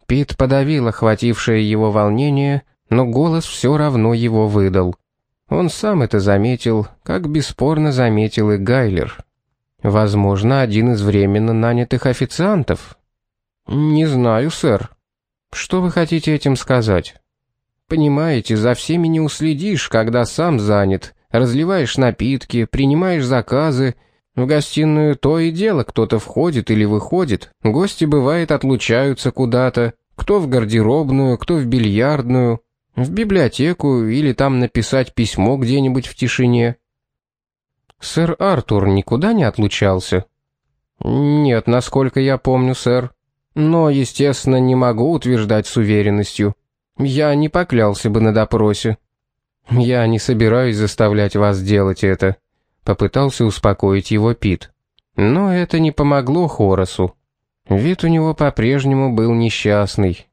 Пит подавил охватившее его волнение, но голос все равно его выдал. Он сам это заметил, как бесспорно заметил и Гайлер. Возможно, один из временно нанятых официантов. «Не знаю, сэр». «Что вы хотите этим сказать?» «Понимаете, за всеми не уследишь, когда сам занят. Разливаешь напитки, принимаешь заказы. В гостиную то и дело кто-то входит или выходит. Гости, бывает, отлучаются куда-то. Кто в гардеробную, кто в бильярдную, в библиотеку или там написать письмо где-нибудь в тишине». «Сэр Артур никуда не отлучался?» «Нет, насколько я помню, сэр. Но, естественно, не могу утверждать с уверенностью. Я не поклялся бы на допросе». «Я не собираюсь заставлять вас делать это», — попытался успокоить его Пит. Но это не помогло Хорасу. Вид у него по-прежнему был несчастный.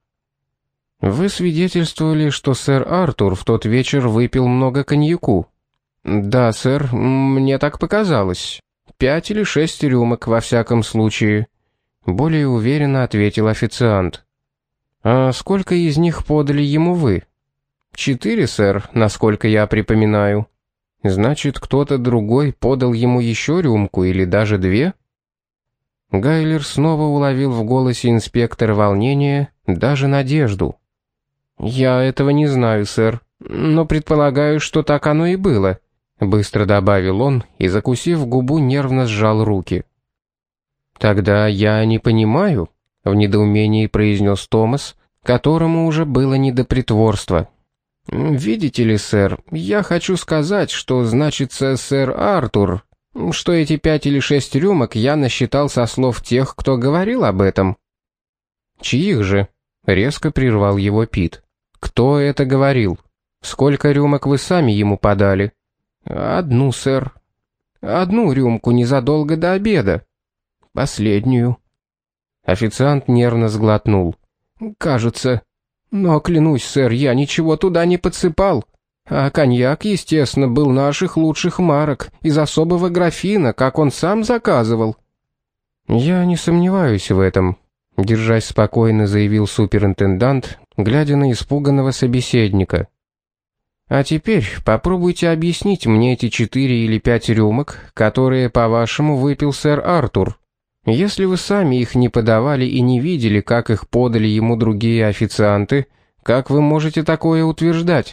«Вы свидетельствовали, что сэр Артур в тот вечер выпил много коньяку?» «Да, сэр, мне так показалось. 5 или 6 рюмок во всяком случае», — более уверенно ответил официант. «А сколько из них подали ему вы?» 4, сэр, насколько я припоминаю. Значит, кто-то другой подал ему еще рюмку или даже 2? Гайлер снова уловил в голосе инспектора волнение, даже надежду. «Я этого не знаю, сэр, но предполагаю, что так оно и было», — быстро добавил он и, закусив губу, нервно сжал руки. «Тогда я не понимаю», — в недоумении произнес Томас, которому уже было не до притворства. «Видите ли, сэр, я хочу сказать, что значится сэр Артур, что эти 5 или 6 рюмок я насчитал со слов тех, кто говорил об этом». «Чьих же?» — резко прервал его Пит. «Кто это говорил? Сколько рюмок вы сами ему подали?» «Одну, сэр. 1 рюмку незадолго до обеда. Последнюю». Официант нервно сглотнул. «Кажется. Но, клянусь, сэр, я ничего туда не подсыпал. А коньяк, естественно, был наших лучших марок, из особого графина, как он сам заказывал». «Я не сомневаюсь в этом», — держась спокойно, заявил суперинтендант, глядя на испуганного собеседника. «А теперь попробуйте объяснить мне эти 4 или 5 рюмок, которые, по-вашему, выпил сэр Артур. Если вы сами их не подавали и не видели, как их подали ему другие официанты, как вы можете такое утверждать?»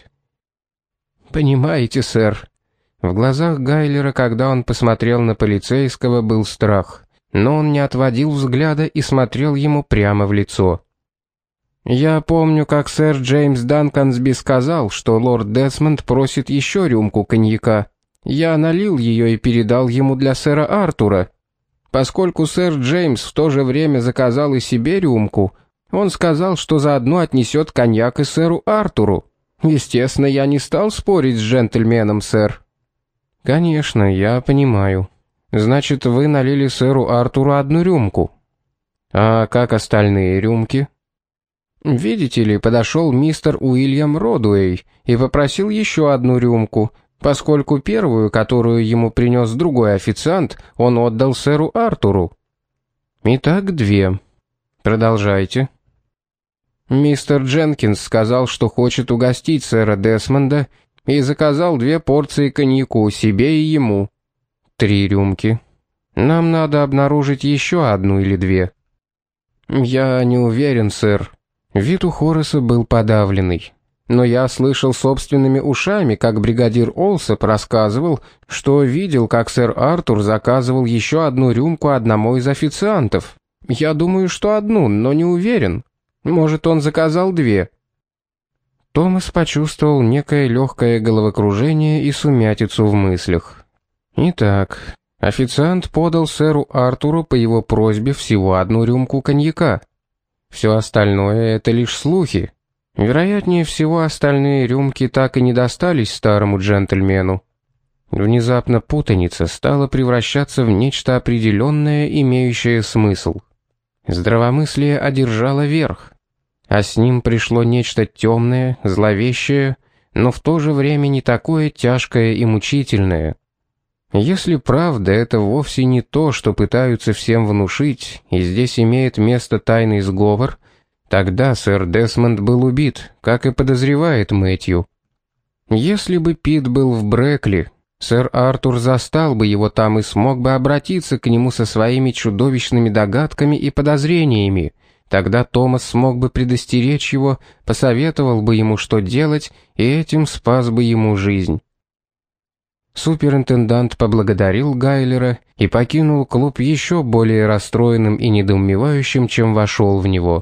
«Понимаете, сэр». В глазах Гайлера, когда он посмотрел на полицейского, был страх, но он не отводил взгляда и смотрел ему прямо в лицо. «Я помню, как сэр Джеймс Данкансби сказал, что лорд Десмонд просит еще рюмку коньяка. Я налил ее и передал ему для сэра Артура. Поскольку сэр Джеймс в то же время заказал и себе рюмку, он сказал, что заодно отнесет коньяк и сэру Артуру. Естественно, я не стал спорить с джентльменом, сэр». «Конечно, я понимаю. Значит, вы налили сэру Артуру 1 рюмку. А как остальные рюмки?» «Видите ли, подошел мистер Уильям Родуэй и попросил еще 1 рюмку, поскольку первую, которую ему принес другой официант, он отдал сэру Артуру». «Итак, 2. Продолжайте». «Мистер Дженкинс сказал, что хочет угостить сэра Десмонда, и заказал 2 порции коньяку себе и ему. 3 рюмки. Нам надо обнаружить еще 1 или 2. «Я не уверен, сэр». Вид у Хораса был подавленный. «Но я слышал собственными ушами, как бригадир Олсоп рассказывал, что видел, как сэр Артур заказывал еще 1 рюмку одному из официантов. Я думаю, что 1, но не уверен. Может, он заказал 2. Томас почувствовал некое легкое головокружение и сумятицу в мыслях. Итак, официант подал сэру Артуру по его просьбе всего 1 рюмку коньяка. Все остальное — это лишь слухи. Вероятнее всего, остальные рюмки так и не достались старому джентльмену. Внезапно путаница стала превращаться в нечто определенное, имеющее смысл. Здравомыслие одержало верх, а с ним пришло нечто темное, зловещее, но в то же время не такое тяжкое и мучительное. Если правда, это вовсе не то, что пытаются всем внушить, и здесь имеет место тайный сговор, Тогда сэр Десмонд был убит, как и подозревает Мэтью. Если бы Пит был в Брэкли, сэр Артур застал бы его там и смог бы обратиться к нему со своими чудовищными догадками и подозрениями. Тогда Томас смог бы предостеречь его, посоветовал бы ему, что делать, и этим спас бы ему жизнь. Суперинтендант поблагодарил Гайлера и покинул клуб еще более расстроенным и недоумевающим, чем вошел в него.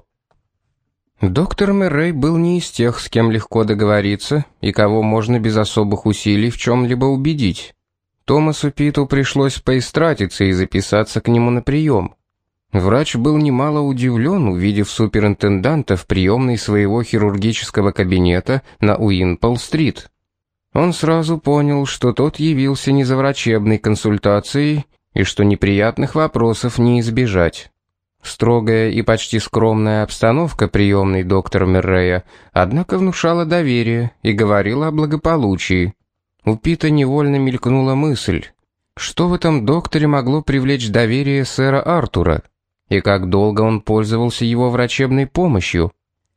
Доктор Мэррей был не из тех, с кем легко договориться и кого можно без особых усилий в чем-либо убедить. Томасу Питу пришлось поистратиться и записаться к нему на прием. Врач был немало удивлен, увидев суперинтенданта в приемной своего хирургического кабинета на Уинпол-стрит. Он сразу понял, что тот явился не за врачебной консультацией и что неприятных вопросов не избежать. Строгая и почти скромная обстановка приемной доктора Мэррея, однако, внушала доверие и говорила о благополучии. У Пита невольно мелькнула мысль, что в этом докторе могло привлечь доверие сэра Артура, и как долго он пользовался его врачебной помощью.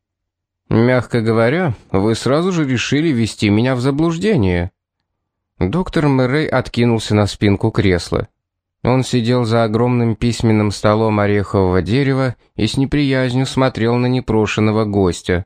«Мягко говоря, вы сразу же решили ввести меня в заблуждение». Доктор Мэррей откинулся на спинку кресла. Он сидел за огромным письменным столом орехового дерева и с неприязнью смотрел на непрошенного гостя.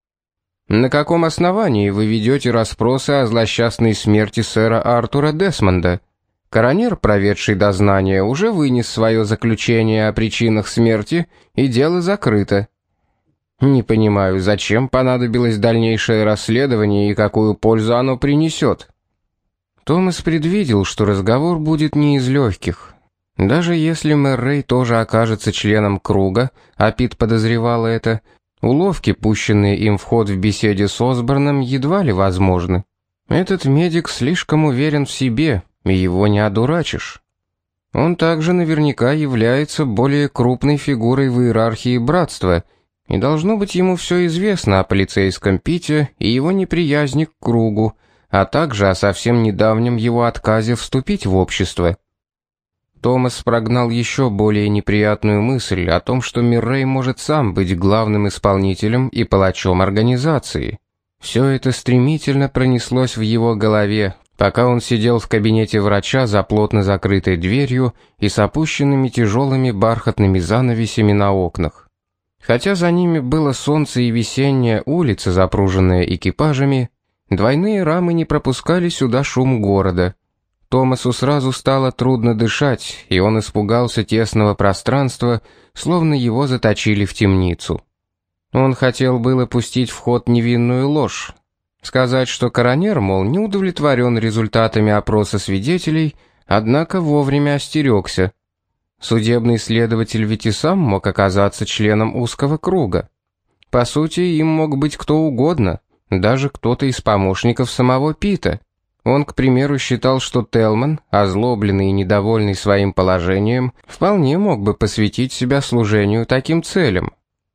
«На каком основании вы ведете расспросы о злосчастной смерти сэра Артура Десмонда? Коронер, проведший дознание, уже вынес свое заключение о причинах смерти, и дело закрыто. Не понимаю, зачем понадобилось дальнейшее расследование и какую пользу оно принесет». Томас предвидел, что разговор будет не из легких. Даже если Мэррей тоже окажется членом круга, а Пит подозревал это, уловки, пущенные им в ход в беседе с Осборном, едва ли возможны. Этот медик слишком уверен в себе, и его не одурачишь. Он также наверняка является более крупной фигурой в иерархии братства, и должно быть ему все известно о полицейском Пите и его неприязни к кругу, а также о совсем недавнем его отказе вступить в общество. Томас прогнал еще более неприятную мысль о том, что Мэррей может сам быть главным исполнителем и палачом организации. Все это стремительно пронеслось в его голове, пока он сидел в кабинете врача за плотно закрытой дверью и с опущенными тяжелыми бархатными занавесями на окнах. Хотя за ними было солнце и весенняя улица, запруженная экипажами, двойные рамы не пропускали сюда шум города. Томасу сразу стало трудно дышать, и он испугался тесного пространства, словно его заточили в темницу. Он хотел было пустить в ход невинную ложь, сказать, что коронер, мол, не удовлетворен результатами опроса свидетелей, однако вовремя остерегся. Судебный следователь ведь и сам мог оказаться членом узкого круга. По сути, им мог быть кто угодно, даже кто-то из помощников самого Пита. Он, к примеру, считал, что Телман, озлобленный и недовольный своим положением, вполне мог бы посвятить себя служению таким целям.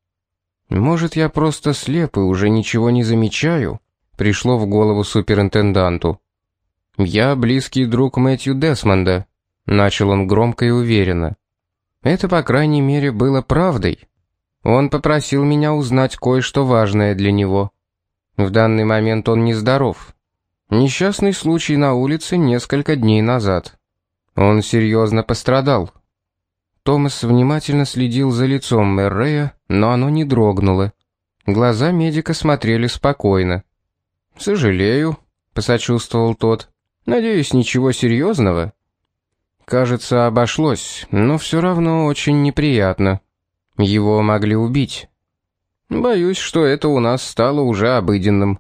«Может, я просто слеп и уже ничего не замечаю?» — пришло в голову суперинтенданту. «Я близкий друг Мэтью Десмонда», — начал он громко и уверенно. Это, по крайней мере, было правдой. Он попросил меня узнать кое-что важное для него. В данный момент он нездоров. Несчастный случай на улице несколько дней назад. Он серьезно пострадал. Томас внимательно следил за лицом Мэррея, но оно не дрогнуло. Глаза медика смотрели спокойно. «Сожалею», — посочувствовал тот. «Надеюсь, ничего серьезного?» «Кажется, обошлось, но все равно очень неприятно. Его могли убить. Боюсь, что это у нас стало уже обыденным».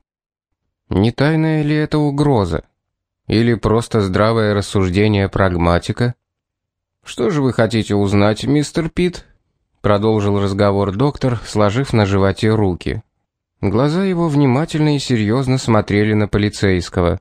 Не тайная ли это угроза? Или просто здравое рассуждение прагматика? «Что же вы хотите узнать, мистер Пит?» Продолжил разговор доктор, сложив на животе руки. Глаза его внимательно и серьезно смотрели на полицейского.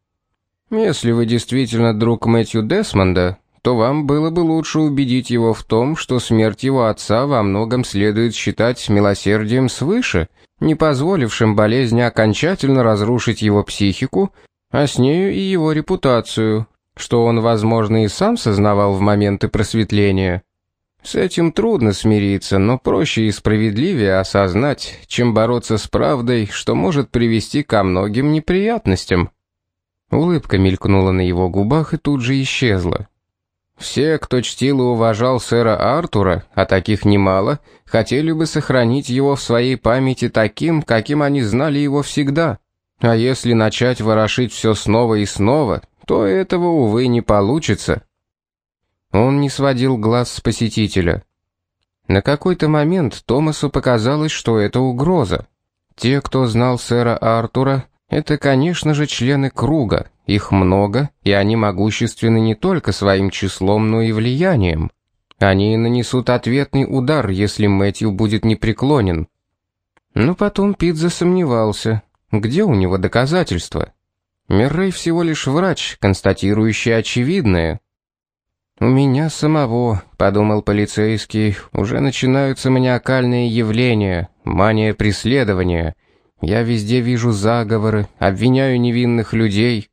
«Если вы действительно друг Мэтью Десмонда, то вам было бы лучше убедить его в том, что смерть его отца во многом следует считать милосердием свыше, не позволившим болезни окончательно разрушить его психику, а с нею и его репутацию, что он, возможно, и сам сознавал в моменты просветления. С этим трудно смириться, но проще и справедливее осознать, чем бороться с правдой, что может привести ко многим неприятностям». Улыбка мелькнула на его губах и тут же исчезла. «Все, кто чтил и уважал сэра Артура, а таких немало, хотели бы сохранить его в своей памяти таким, каким они знали его всегда. А если начать ворошить все снова и снова, то этого, увы, не получится». Он не сводил глаз с посетителя. На какой-то момент Томасу показалось, что это угроза. Те, кто знал сэра Артура, это, конечно же, члены круга. Их много, и они могущественны не только своим числом, но и влиянием. Они нанесут ответный удар, если Мэтью будет непреклонен. Но потом Пит засомневался. Где у него доказательства? Миррей всего лишь врач, констатирующий очевидное. «У меня самого», — подумал полицейский, — «уже начинаются маниакальные явления, мания преследования. Я везде вижу заговоры, обвиняю невинных людей».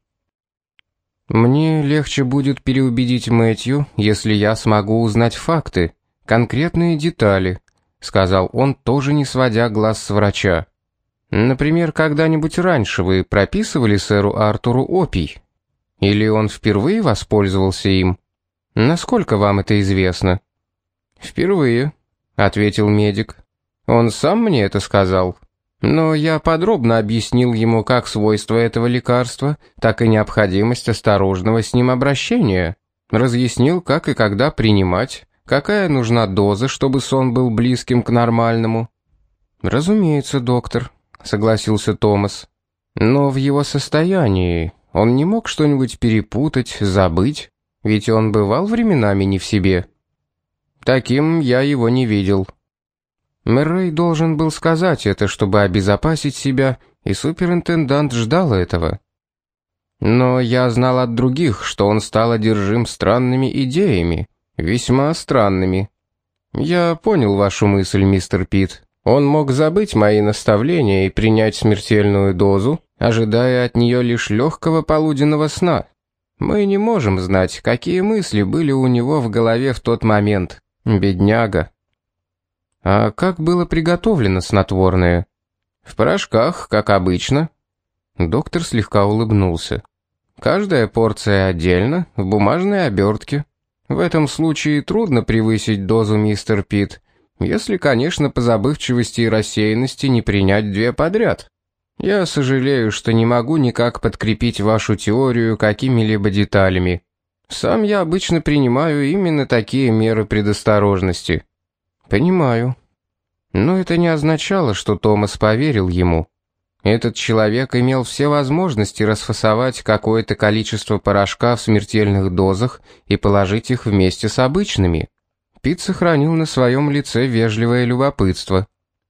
«Мне легче будет переубедить Мэтью, если я смогу узнать факты, конкретные детали», — сказал он, тоже не сводя глаз с врача. «Например, когда-нибудь раньше вы прописывали сэру Артуру опий? Или он впервые воспользовался им? Насколько вам это известно?» «Впервые», — ответил медик. «Он сам мне это сказал. Но я подробно объяснил ему как свойства этого лекарства, так и необходимость осторожного с ним обращения. Разъяснил, как и когда принимать, какая нужна доза, чтобы сон был близким к нормальному». «Разумеется, доктор», — согласился Томас. «Но в его состоянии он не мог что-нибудь перепутать, забыть? Ведь он бывал временами не в себе». «Таким я его не видел». Мэррей должен был сказать это, чтобы обезопасить себя, и суперинтендант ждал этого. Но я знал от других, что он стал одержим странными идеями, весьма странными. Я понял вашу мысль, мистер Пит. Он мог забыть мои наставления и принять смертельную дозу, ожидая от нее лишь легкого полуденного сна. Мы не можем знать, какие мысли были у него в голове в тот момент. Бедняга. А как было приготовлено снотворное? В порошках, как обычно. Доктор слегка улыбнулся. Каждая порция отдельно, в бумажной обертке. В этом случае трудно превысить дозу, мистер Пит, если, конечно, по забывчивости и рассеянности не принять 2 подряд. Я сожалею, что не могу никак подкрепить вашу теорию какими-либо деталями. Сам я обычно принимаю именно такие меры предосторожности». «Понимаю». Но это не означало, что Томас поверил ему. Этот человек имел все возможности расфасовать какое-то количество порошка в смертельных дозах и положить их вместе с обычными. Пит сохранил на своем лице вежливое любопытство.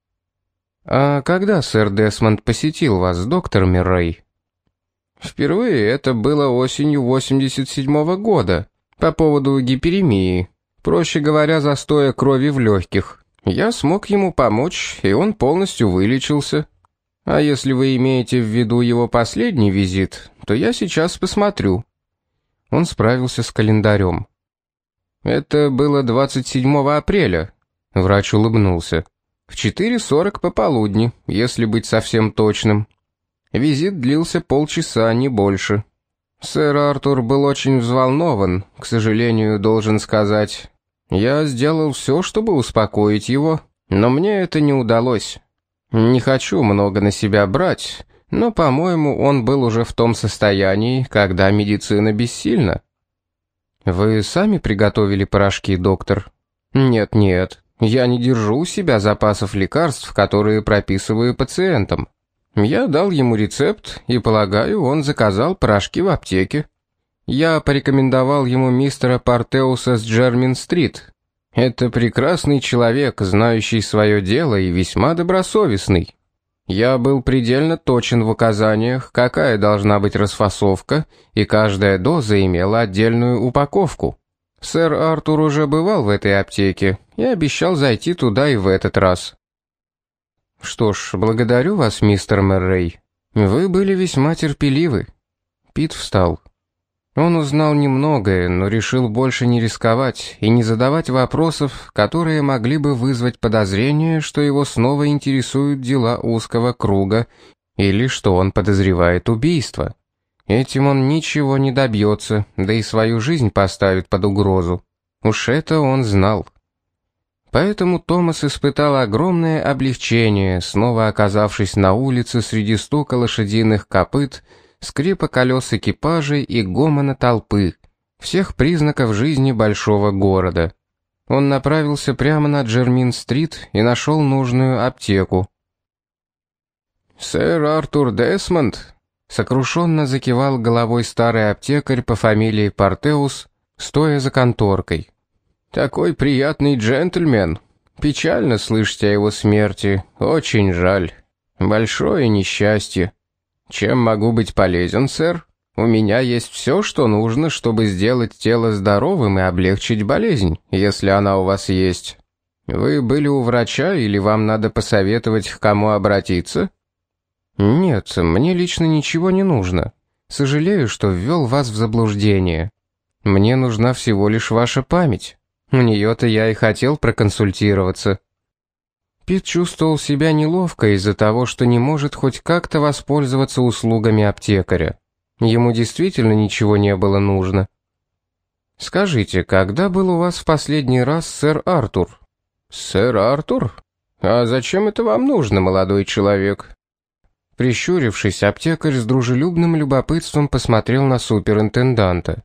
«А когда сэр Десмонд посетил вас, доктор Миррей?» «Впервые это было осенью 87-го года, по поводу гиперемии, проще говоря, застоя крови в легких. Я смог ему помочь, и он полностью вылечился. А если вы имеете в виду его последний визит, то я сейчас посмотрю». Он справился с календарем. «Это было 27 апреля», — врач улыбнулся. «В 4:40 пополудни, если быть совсем точным. Визит длился полчаса, не больше. Сэр Артур был очень взволнован, к сожалению, должен сказать. Я сделал все, чтобы успокоить его, но мне это не удалось. Не хочу много на себя брать, но, по-моему, он был уже в том состоянии, когда медицина бессильна». «Вы сами приготовили порошки, доктор?» «Нет, я не держу у себя запасов лекарств, которые прописываю пациентам. Я дал ему рецепт, и, полагаю, он заказал порошки в аптеке. Я порекомендовал ему мистера Партеуса с Джермин-стрит. Это прекрасный человек, знающий свое дело и весьма добросовестный. Я был предельно точен в указаниях, какая должна быть расфасовка, и каждая доза имела отдельную упаковку. Сэр Артур уже бывал в этой аптеке и обещал зайти туда и в этот раз». «Что ж, благодарю вас, мистер Мэррей. Вы были весьма терпеливы». Пит встал. Он узнал немногое, но решил больше не рисковать и не задавать вопросов, которые могли бы вызвать подозрение, что его снова интересуют дела узкого круга или что он подозревает убийство. Этим он ничего не добьется, да и свою жизнь поставит под угрозу. Уж это он знал. Поэтому Томас испытал огромное облегчение, снова оказавшись на улице среди стука лошадиных копыт, скрипа колес экипажей и гомона толпы, всех признаков жизни большого города. Он направился прямо на Джермин-стрит и нашел нужную аптеку. «Сэр Артур Десмонд», — сокрушенно закивал головой старый аптекарь по фамилии Портеус, стоя за конторкой. «Такой приятный джентльмен. Печально слышать о его смерти. Очень жаль. Большое несчастье. Чем могу быть полезен, сэр? У меня есть все, что нужно, чтобы сделать тело здоровым и облегчить болезнь, если она у вас есть. Вы были у врача или вам надо посоветовать, к кому обратиться?» «Нет, мне лично ничего не нужно. Сожалею, что ввел вас в заблуждение. Мне нужна всего лишь ваша память. У нее-то я и хотел проконсультироваться». Пит чувствовал себя неловко из-за того, что не может хоть как-то воспользоваться услугами аптекаря. Ему действительно ничего не было нужно. «Скажите, когда был у вас в последний раз сэр Артур?» «Сэр Артур? А зачем это вам нужно, молодой человек?» Прищурившись, аптекарь с дружелюбным любопытством посмотрел на суперинтенданта.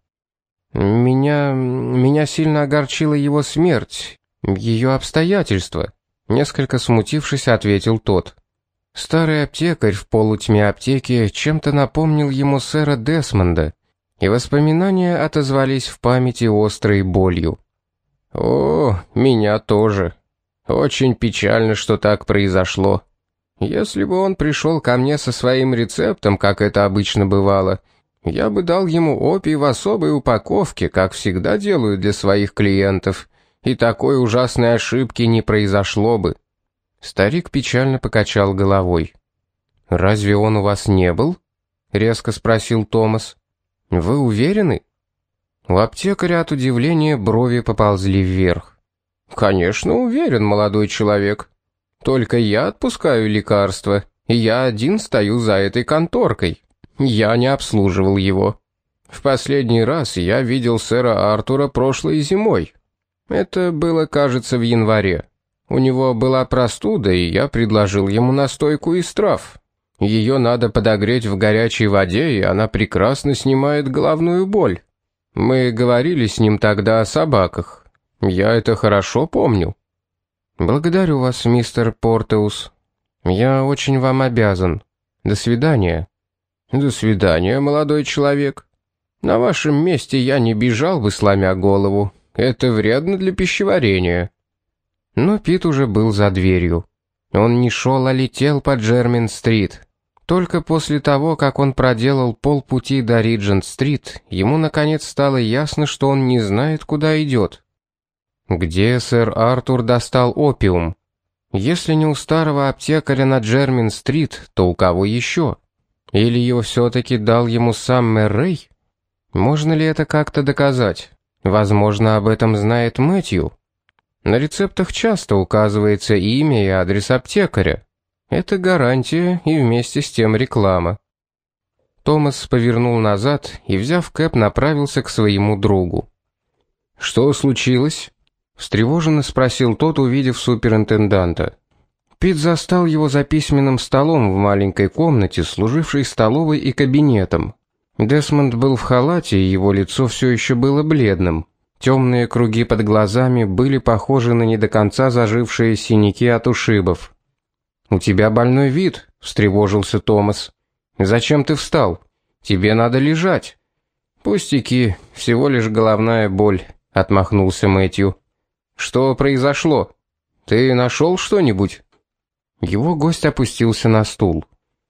Меня сильно огорчила его смерть, ее обстоятельства», — несколько смутившись, ответил тот. Старый аптекарь в полутьме аптеки чем-то напомнил ему сэра Десмонда, и воспоминания отозвались в памяти острой болью. «О, меня тоже. Очень печально, что так произошло. Если бы он пришел ко мне со своим рецептом, как это обычно бывало, я бы дал ему опий в особой упаковке, как всегда делаю для своих клиентов, и такой ужасной ошибки не произошло бы». Старик печально покачал головой. «Разве он у вас не был?» — резко спросил Томас. «Вы уверены?» У аптекаря от удивления брови поползли вверх. «Конечно, уверен, молодой человек. Только я отпускаю лекарства, и я один стою за этой конторкой. Я не обслуживал его. В последний раз я видел сэра Артура прошлой зимой. Это было, кажется, в январе. У него была простуда, и я предложил ему настойку из трав. Ее надо подогреть в горячей воде, и она прекрасно снимает головную боль. Мы говорили с ним тогда о собаках. Я это хорошо помню». «Благодарю вас, мистер Портеус. Я очень вам обязан. До свидания». «До свидания, молодой человек. На вашем месте я не бежал бы, сломя голову. Это вредно для пищеварения». Но Пит уже был за дверью. Он не шел, а летел по Джермин-стрит. Только после того, как он проделал полпути до Риджент-стрит, ему наконец стало ясно, что он не знает, куда идет. Где сэр Артур достал опиум? Если не у старого аптекаря на Джермин-стрит, то у кого еще? Или его все-таки дал ему сам мэр Рэй? Можно ли это как-то доказать? Возможно, об этом знает Мэтью. На рецептах часто указывается имя и адрес аптекаря. Это гарантия и вместе с тем реклама. Томас повернул назад и, взяв кэп, направился к своему другу. «Что случилось?» — встревоженно спросил тот, увидев суперинтенданта. Пит застал его за письменным столом в маленькой комнате, служившей столовой и кабинетом. Десмонд был в халате, и его лицо все еще было бледным. Темные круги под глазами были похожи на не до конца зажившие синяки от ушибов. «У тебя больной вид», — встревожился Томас. «Зачем ты встал? Тебе надо лежать». «Пустяки, всего лишь головная боль», — отмахнулся Мэтью. «Что произошло? Ты нашел что-нибудь?» Его гость опустился на стул.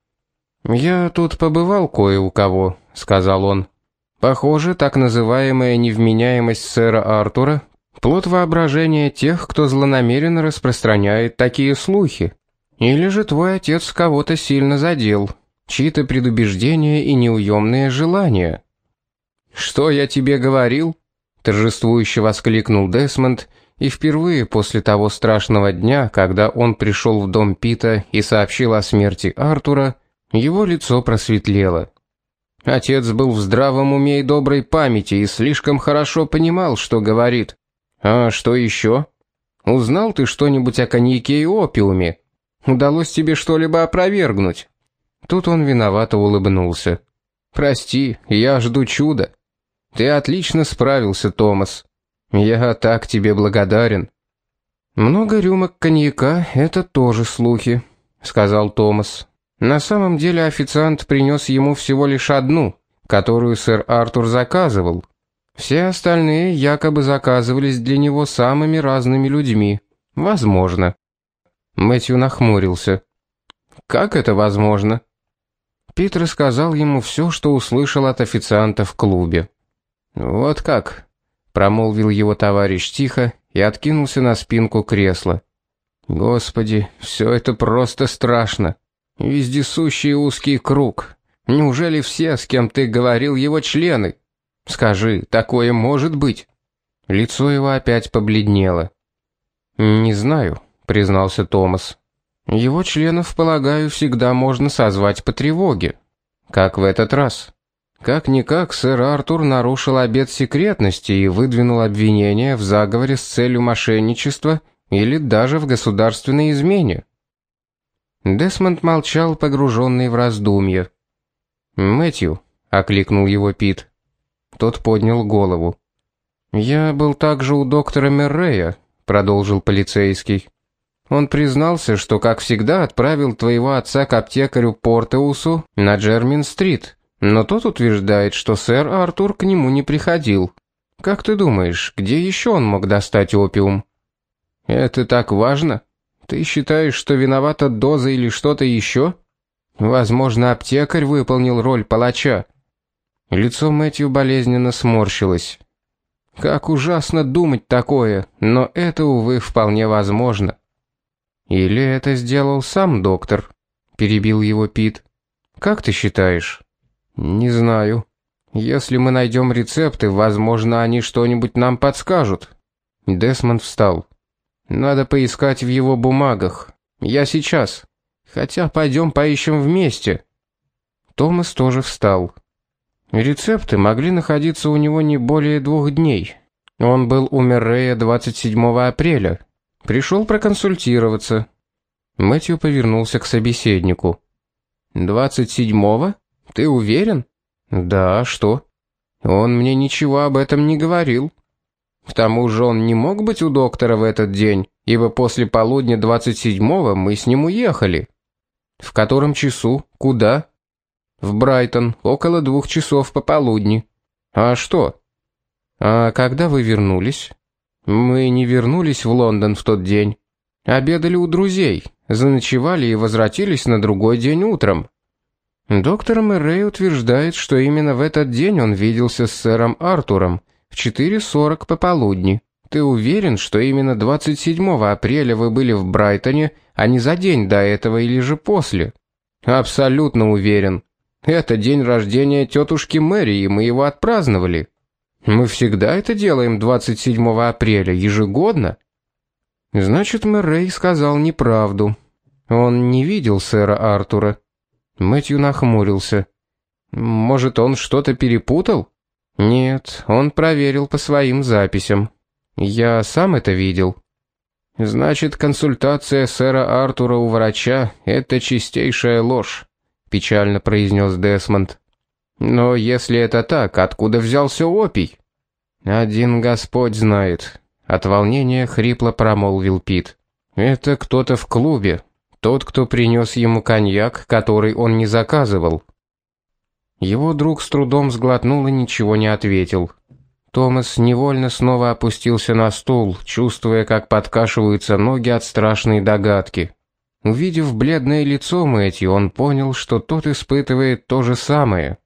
«Я тут побывал кое у кого», — сказал он. «Похоже, так называемая невменяемость сэра Артура — плод воображения тех, кто злонамеренно распространяет такие слухи. Или же твой отец кого-то сильно задел, чьи-то предубеждения и неуемные желания». «Что я тебе говорил?» — торжествующе воскликнул Десмонд, и впервые после того страшного дня, когда он пришел в дом Пита и сообщил о смерти Артура, его лицо просветлело. Отец был в здравом уме и доброй памяти и слишком хорошо понимал, что говорит. «А что еще? Узнал ты что-нибудь о коньяке и опиуме? Удалось тебе что-либо опровергнуть?» Тут он виновато улыбнулся. «Прости, я жду чуда. Ты отлично справился, Томас. Я так тебе благодарен». «Много рюмок коньяка — это тоже слухи», — сказал Томас. «На самом деле официант принес ему всего лишь одну, которую сэр Артур заказывал. Все остальные якобы заказывались для него самыми разными людьми. Возможно». Мэтью нахмурился. «Как это возможно?» Пит рассказал ему все, что услышал от официанта в клубе. «Вот как», — промолвил его товарищ тихо и откинулся на спинку кресла. «Господи, все это просто страшно. Вездесущий узкий круг. Неужели все, с кем ты говорил, его члены? Скажи, такое может быть?» Лицо его опять побледнело. «Не знаю», — признался Томас. «Его членов, полагаю, всегда можно созвать по тревоге. Как в этот раз. Как-никак сэр Артур нарушил обет секретности и выдвинул обвинение в заговоре с целью мошенничества или даже в государственной измене». Десмонд молчал, погруженный в раздумья. «Мэтью», — окликнул его Пит. Тот поднял голову. «Я был также у доктора Меррея», — продолжил полицейский. «Он признался, что, как всегда, отправил твоего отца к аптекарю Портеусу на Джермин-стрит, но тот утверждает, что сэр Артур к нему не приходил. Как ты думаешь, где еще он мог достать опиум?» «Это так важно? Ты считаешь, что виновата доза или что-то еще? Возможно, аптекарь выполнил роль палача». Лицо Мэтью болезненно сморщилось. «Как ужасно думать такое, но это, увы, вполне возможно». «Или это сделал сам доктор?» — перебил его Пит. «Как ты считаешь?» «Не знаю. Если мы найдем рецепты, возможно, они что-нибудь нам подскажут». Десмонд встал. «Надо поискать в его бумагах. Я сейчас. Хотя пойдем поищем вместе». Томас тоже встал. Рецепты могли находиться у него не более 2 дней. Он был у Меррея 27 апреля. Пришел проконсультироваться. Мэтью повернулся к собеседнику. 27-го? Ты уверен? Да, что? Он мне ничего об этом не говорил. К тому же он не мог быть у доктора в этот день, ибо после полудня 27-го мы с ним уехали. В котором часу? Куда? В Брайтон, около 2 часов пополудни. А что? А когда вы вернулись? Мы не вернулись в Лондон в тот день. Обедали у друзей, заночевали и возвратились на другой день утром. Доктор Меррей утверждает, что именно в этот день он виделся с сэром Артуром в 4:40 пополудни. Ты уверен, что именно 27 апреля вы были в Брайтоне, а не за день до этого или же после? Абсолютно уверен. Это день рождения тетушки Мэри, и мы его отпраздновали. Мы всегда это делаем 27 апреля, ежегодно. Значит, Меррей сказал неправду. Он не видел сэра Артура. Мэтью нахмурился. Может, он что-то перепутал? Нет, он проверил по своим записям. Я сам это видел. Значит, консультация сэра Артура у врача — это чистейшая ложь, печально произнес Десмонд. Но если это так, откуда взялся опий? Один Господь знает. От волнения хрипло промолвил Пит. Это кто-то в клубе. Тот, кто принес ему коньяк, который он не заказывал. Его друг с трудом сглотнул и ничего не ответил. Томас невольно снова опустился на стул, чувствуя, как подкашиваются ноги от страшной догадки. Увидев бледное лицо Мэтью, он понял, что тот испытывает то же самое.